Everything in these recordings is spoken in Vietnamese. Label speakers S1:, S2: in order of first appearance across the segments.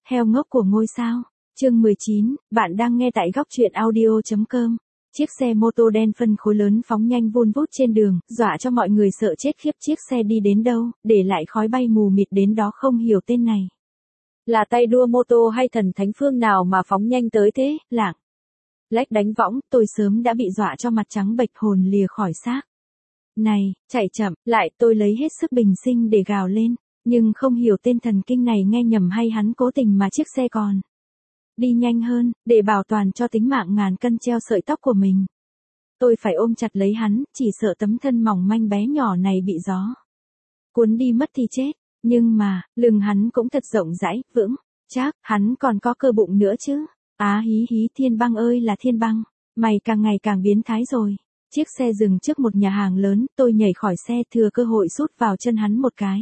S1: Heo ngốc của ngôi sao. Chương 19, bạn đang nghe tại góc truyện audio.com. Chiếc xe mô tô đen phân khối lớn phóng nhanh vun vút trên đường, dọa cho mọi người sợ chết khiếp. Chiếc xe đi đến đâu, để lại khói bay mù mịt đến đó không hiểu tên này. Là tay đua mô tô hay thần thánh phương nào mà phóng nhanh tới thế, lạng lách đánh võng, tôi sớm đã bị dọa cho mặt trắng bệch hồn lìa khỏi xác. Này, chạy chậm, lại tôi lấy hết sức bình sinh để gào lên, nhưng không hiểu tên thần kinh này nghe nhầm hay hắn cố tình mà chiếc xe còn đi nhanh hơn, để bảo toàn cho tính mạng ngàn cân treo sợi tóc của mình. Tôi phải ôm chặt lấy hắn, chỉ sợ tấm thân mỏng manh bé nhỏ này bị gió cuốn đi mất thì chết. Nhưng mà, lưng hắn cũng thật rộng rãi, vững, chắc, hắn còn có cơ bụng nữa chứ. Á hí hí, Thiên Băng ơi là Thiên Băng, mày càng ngày càng biến thái rồi. Chiếc xe dừng trước một nhà hàng lớn, tôi nhảy khỏi xe thừa cơ hội sút vào chân hắn một cái.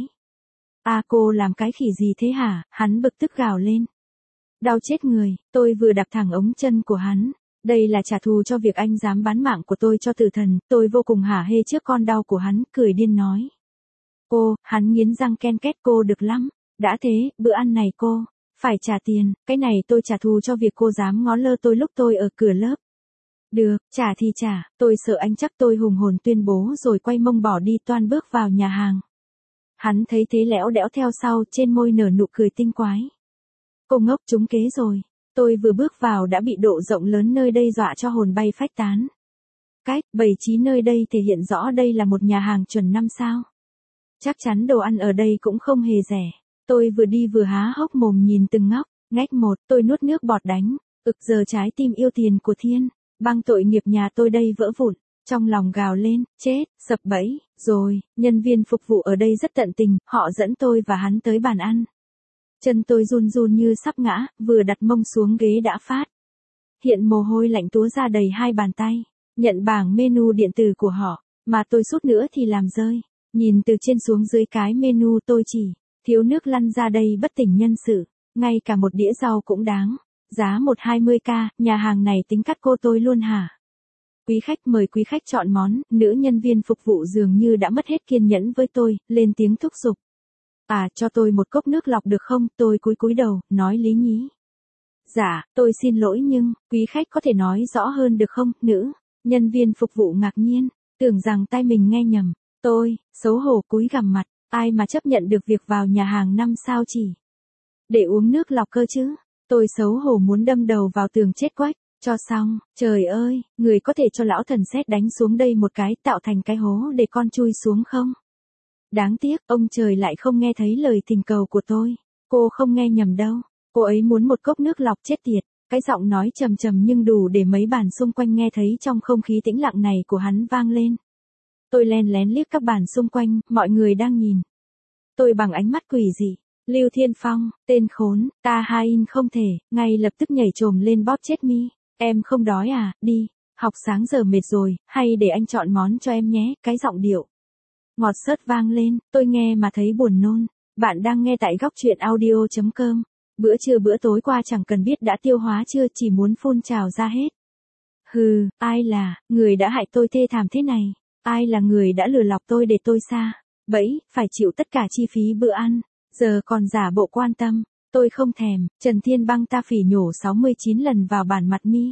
S1: À cô làm cái khỉ gì thế hả, hắn bực tức gào lên. Đau chết người, tôi vừa đạp thẳng ống chân của hắn. Đây là trả thù cho việc anh dám bán mạng của tôi cho tử thần, tôi vô cùng hả hê trước con đau của hắn, cười điên nói. Cô, hắn nghiến răng ken két, cô được lắm, đã thế, bữa ăn này cô phải trả tiền, cái này tôi trả thù cho việc cô dám ngó lơ tôi lúc tôi ở cửa lớp. Được, trả thì trả, tôi sợ anh chắc, tôi hùng hồn tuyên bố rồi quay mông bỏ đi toan bước vào nhà hàng. Hắn thấy thế lẽo đẽo theo sau, trên môi nở nụ cười tinh quái. Cô ngốc, trúng kế rồi. Tôi vừa bước vào đã bị độ rộng lớn nơi đây dọa cho hồn bay phách tán. Cách bày trí nơi đây thể hiện rõ đây là một nhà hàng chuẩn 5 sao. Chắc chắn đồ ăn ở đây cũng không hề rẻ. Tôi vừa đi vừa há hốc mồm nhìn từng ngóc, ngách một, tôi nuốt nước bọt đánh. Giờ trái tim yêu tiền của Thiên Băng tội nghiệp nhà tôi đây vỡ vụn. Trong lòng gào lên, chết, sập bẫy, rồi, nhân viên phục vụ ở đây rất tận tình, họ dẫn tôi và hắn tới bàn ăn. Chân tôi run run như sắp ngã, vừa đặt mông xuống ghế đã phát hiện mồ hôi lạnh túa ra đầy hai bàn tay. Nhận bảng menu điện tử của họ, mà tôi sút nữa thì làm rơi. Nhìn từ trên xuống dưới cái menu tôi chỉ thiếu nước lăn ra đây bất tỉnh nhân sự. Ngay cả một đĩa rau cũng đáng giá 120k, nhà hàng này tính cắt cô tôi luôn hả? Quý khách mời quý khách chọn món, nữ nhân viên phục vụ dường như đã mất hết kiên nhẫn với tôi, lên tiếng thúc giục. À, cho tôi một cốc nước lọc được không? Tôi cúi đầu, nói lý nhí. Dạ, tôi xin lỗi nhưng, quý khách có thể nói rõ hơn được không, nữ nhân viên phục vụ ngạc nhiên, tưởng rằng tai mình nghe nhầm. Tôi, xấu hổ cúi gằm mặt, ai mà chấp nhận được việc vào nhà hàng 5 sao chỉ để uống nước lọc cơ chứ? Tôi xấu hổ muốn đâm đầu vào tường chết quách, cho xong, trời ơi, người có thể cho lão thần sét đánh xuống đây một cái tạo thành cái hố để con chui xuống không? Đáng tiếc, ông trời lại không nghe thấy lời thỉnh cầu của tôi. Cô không nghe nhầm đâu, cô ấy muốn một cốc nước lọc chết tiệt. Cái giọng nói trầm trầm nhưng đủ để mấy bàn xung quanh nghe thấy trong không khí tĩnh lặng này của hắn vang lên. Tôi len lén liếc các bàn xung quanh, mọi người đang nhìn tôi bằng ánh mắt quỷ dị. Lưu Thiên Phong, tên khốn, ta hain không thể, ngay lập tức nhảy chồm lên bóp chết mi. Em không đói à, đi, học sáng giờ mệt rồi, hay để anh chọn món cho em nhé, cái giọng điệu ngọt xớt vang lên, tôi nghe mà thấy buồn nôn. Bạn đang nghe tại góc truyện audio.com. Bữa trưa bữa tối qua chẳng cần biết đã tiêu hóa chưa, chỉ muốn phun trào ra hết. Hừ, ai là người đã hại tôi thê thảm thế này? Ai là người đã lừa lọc tôi để tôi xa bẫy, phải chịu tất cả chi phí bữa ăn, giờ còn giả bộ quan tâm? Tôi không thèm. Trần Thiên Băng ta phỉ nhổ 69 lần vào bản mặt mi.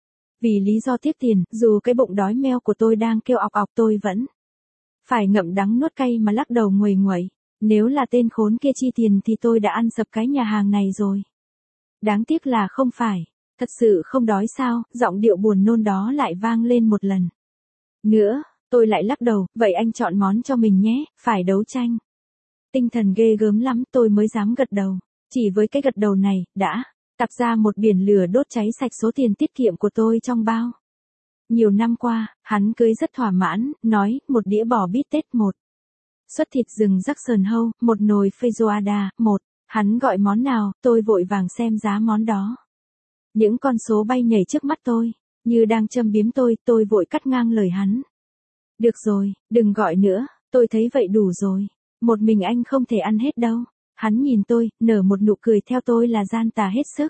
S1: Vì lý do tiếc tiền, dù cái bụng đói meo của tôi đang kêu ọc ọc tôi vẫn phải ngậm đắng nuốt cay mà lắc đầu nguầy nguậy. Nếu là tên khốn kia chi tiền thì tôi đã ăn sập cái nhà hàng này rồi. Đáng tiếc là không phải. Thật sự không đói sao? Giọng điệu buồn nôn đó lại vang lên một lần nữa. Tôi lại lắc đầu, vậy anh chọn món cho mình nhé, phải đấu tranh tinh thần ghê gớm lắm tôi mới dám gật đầu. Chỉ với cái gật đầu này, đã tạo ra một biển lửa đốt cháy sạch số tiền tiết kiệm của tôi trong bao nhiều năm qua. Hắn cười rất thỏa mãn, nói, một đĩa bò bít tết 1. Suất thịt rừng Jackson Hole, một nồi feijoada, 1. Hắn gọi món nào, tôi vội vàng xem giá món đó. Những con số bay nhảy trước mắt tôi, như đang châm biếm tôi vội cắt ngang lời hắn. Được rồi, đừng gọi nữa, tôi thấy vậy đủ rồi. Một mình anh không thể ăn hết đâu. Hắn nhìn tôi, nở một nụ cười theo tôi là gian tà hết sức.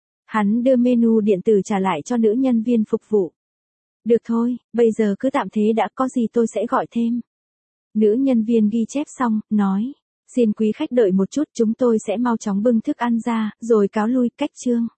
S1: Hắn đưa menu điện tử trả lại cho nữ nhân viên phục vụ. Được thôi, bây giờ cứ tạm thế đã, có gì tôi sẽ gọi thêm. Nữ nhân viên ghi chép xong, nói. Xin quý khách đợi một chút, chúng tôi sẽ mau chóng bưng thức ăn ra, rồi cáo lui, cách chương.